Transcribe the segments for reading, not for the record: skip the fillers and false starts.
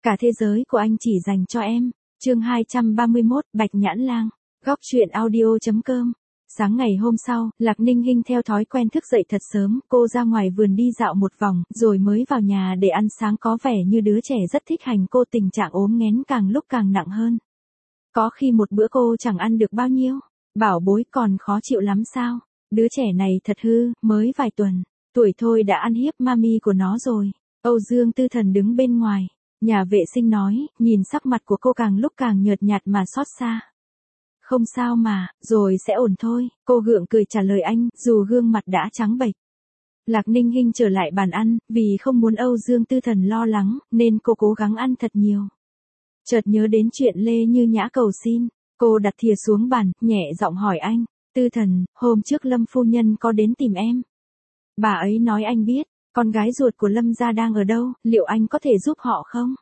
Cả thế giới của anh chỉ dành cho em. Chương 231, Bạch Nhãn Lang. Góc truyện audio.com. Sáng ngày hôm sau, Lạc Ninh Hinh theo thói quen thức dậy thật sớm, cô ra ngoài vườn đi dạo một vòng, rồi mới vào nhà để ăn sáng, có vẻ như đứa trẻ rất thích hành cô, tình trạng ốm nghén càng lúc càng nặng hơn. Có khi một bữa cô chẳng ăn được bao nhiêu. Bảo bối còn khó chịu lắm sao? Đứa trẻ này thật hư, mới vài tuần, tuổi thôi đã ăn hiếp mami của nó rồi. Âu Dương Tư Thần đứng bên ngoài. Nhà vệ sinh nói, nhìn sắc mặt của cô càng lúc càng nhợt nhạt mà xót xa. Không sao mà, rồi sẽ ổn thôi, cô gượng cười trả lời anh, dù gương mặt đã trắng bệch. Lạc Ninh Hinh trở lại bàn ăn, vì không muốn Âu Dương Tư Thần lo lắng, nên cô cố gắng ăn thật nhiều. Chợt nhớ đến chuyện Lê Như Nhã cầu xin, cô đặt thìa xuống bàn, nhẹ giọng hỏi anh, Tư Thần, hôm trước Lâm phu nhân có đến tìm em. Bà ấy nói anh biết, con gái ruột của Lâm gia đang ở đâu, liệu anh có thể giúp họ không?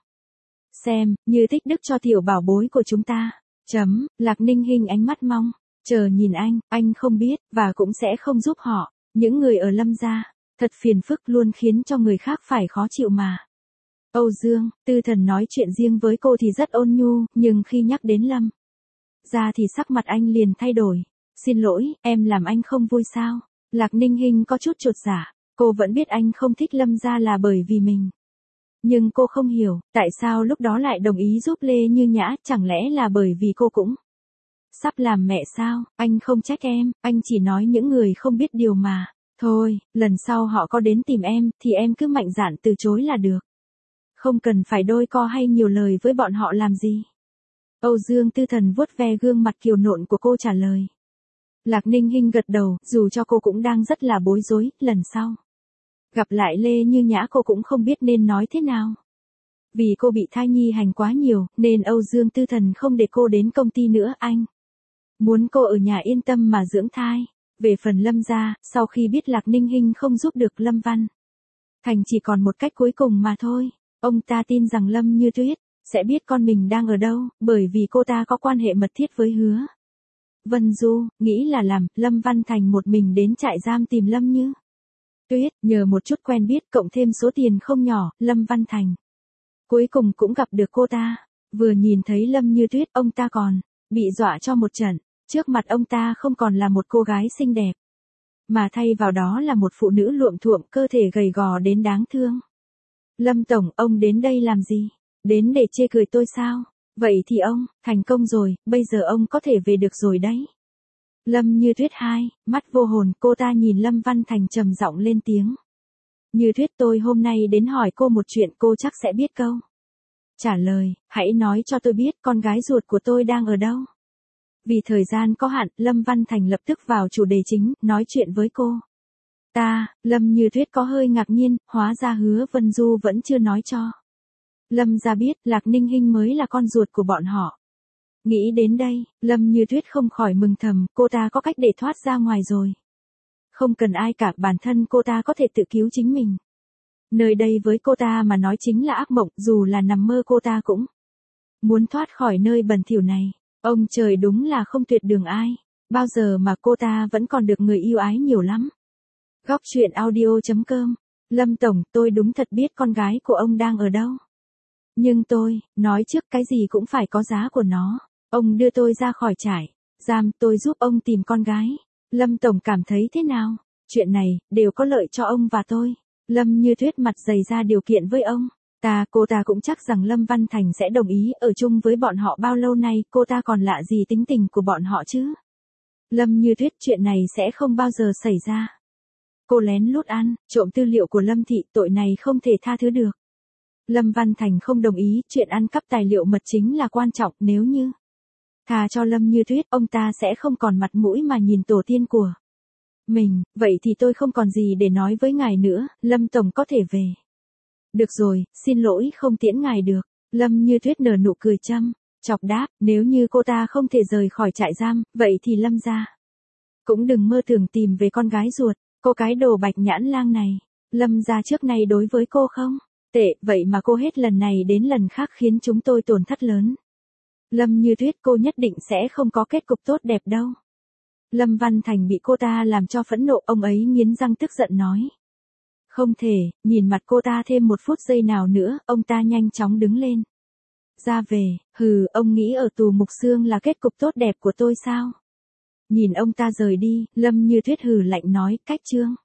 Xem, như tích đức cho tiểu bảo bối của chúng ta. Lạc Ninh Hinh ánh mắt mong chờ nhìn anh không biết, và cũng sẽ không giúp họ. Những người ở Lâm gia, thật phiền phức, luôn khiến cho người khác phải khó chịu mà. Âu Dương Tư Thần nói chuyện riêng với cô thì rất ôn nhu, nhưng khi nhắc đến Lâm gia thì sắc mặt anh liền thay đổi. Xin lỗi, em làm anh không vui sao? Lạc Ninh Hinh có chút chột dạ. Cô vẫn biết anh không thích Lâm gia là bởi vì mình. Nhưng cô không hiểu, tại sao lúc đó lại đồng ý giúp Lê Như Nhã, chẳng lẽ là bởi vì cô cũng sắp làm mẹ sao? Anh không trách em, anh chỉ nói những người không biết điều mà. Thôi, lần sau họ có đến tìm em, thì em cứ mạnh dạn từ chối là được. Không cần phải đôi co hay nhiều lời với bọn họ làm gì. Âu Dương Tư Thần vuốt ve gương mặt kiều nộn của cô trả lời. Lạc Ninh Hinh gật đầu, dù cho cô cũng đang rất là bối rối, lần sau gặp lại Lê Như Nhã cô cũng không biết nên nói thế nào. Vì cô bị thai nhi hành quá nhiều, nên Âu Dương Tư Thần không để cô đến công ty nữa, anh muốn cô ở nhà yên tâm mà dưỡng thai. Về phần Lâm gia, sau khi biết Lạc Ninh Hinh không giúp được Lâm Văn Thành, chỉ còn một cách cuối cùng mà thôi. Ông ta tin rằng Lâm Như Tuyết sẽ biết con mình đang ở đâu, bởi vì cô ta có quan hệ mật thiết với Hứa Vân Du, nghĩ là làm Lâm Văn Thành một mình đến trại giam tìm Lâm Như Tuyết, nhờ một chút quen biết cộng thêm số tiền không nhỏ, Lâm Văn Thành cuối cùng cũng gặp được cô ta. Vừa nhìn thấy Lâm Như Tuyết, ông ta còn bị dọa cho một trận. Trước mặt ông ta không còn là một cô gái xinh đẹp, mà thay vào đó là một phụ nữ luộm thuộm, cơ thể gầy gò đến đáng thương. Lâm tổng, ông đến đây làm gì? Đến để chê cười tôi sao? Vậy thì ông thành công rồi, bây giờ ông có thể về được rồi đấy. Lâm Như Tuyết mắt vô hồn, cô ta nhìn Lâm Văn Thành trầm giọng lên tiếng. Như Tuyết, tôi hôm nay đến hỏi cô một chuyện, cô chắc sẽ biết câu trả lời, hãy nói cho tôi biết con gái ruột của tôi đang ở đâu. Vì thời gian có hạn, Lâm Văn Thành lập tức vào chủ đề chính, nói chuyện với cô. Lâm Như Tuyết có hơi ngạc nhiên, hóa ra Hứa Vân Du vẫn chưa nói cho Lâm gia biết, Lạc Ninh Hinh mới là con ruột của bọn họ. Nghĩ đến đây, Lâm Như Tuyết không khỏi mừng thầm, cô ta có cách để thoát ra ngoài rồi. Không cần ai cả, bản thân cô ta có thể tự cứu chính mình. Nơi đây với cô ta mà nói chính là ác mộng, dù là nằm mơ cô ta cũng muốn thoát khỏi nơi bẩn thỉu này. Ông trời đúng là không tuyệt đường ai. Bao giờ mà cô ta vẫn còn được người yêu ái nhiều lắm. Góc truyện audio.com. Lâm tổng, tôi đúng thật biết con gái của ông đang ở đâu. Nhưng tôi, nói trước cái gì cũng phải có giá của nó. Ông đưa tôi ra khỏi trại giam, tôi giúp ông tìm con gái. Lâm tổng cảm thấy thế nào? Chuyện này, đều có lợi cho ông và tôi. Lâm Như Tuyết mặt dày ra điều kiện với ông. Cô ta cũng chắc rằng Lâm Văn Thành sẽ đồng ý ở chung với bọn họ, bao lâu nay cô ta còn lạ gì tính tình của bọn họ chứ. Lâm Như Tuyết, chuyện này sẽ không bao giờ xảy ra. Cô lén lút ăn, trộm tư liệu của Lâm thị, tội này không thể tha thứ được. Lâm Văn Thành không đồng ý, chuyện ăn cắp tài liệu mật chính là quan trọng, nếu như tha cho Lâm Như Tuyết, ông ta sẽ không còn mặt mũi mà nhìn tổ tiên của mình. Vậy thì tôi không còn gì để nói với ngài nữa, Lâm tổng có thể về. Được rồi, xin lỗi không tiễn ngài được. Lâm Như Tuyết nở nụ cười chọc đáp, nếu như cô ta không thể rời khỏi trại giam, vậy thì Lâm gia cũng đừng mơ tưởng tìm về con gái ruột. Cô cái đồ Bạch Nhãn Lang này, Lâm gia trước nay đối với cô không tệ, vậy mà cô hết lần này đến lần khác khiến chúng tôi tổn thất lớn. Lâm Như Tuyết, cô nhất định sẽ không có kết cục tốt đẹp đâu. Lâm Văn Thành bị cô ta làm cho phẫn nộ, ông ấy nghiến răng tức giận nói. Không thể, nhìn mặt cô ta thêm một phút giây nào nữa, ông ta nhanh chóng đứng lên. Ra về, hừ, ông nghĩ ở tù Mục Xương là kết cục tốt đẹp của tôi sao? Nhìn ông ta rời đi, Lâm Như Tuyết hừ lạnh nói, cách Trương.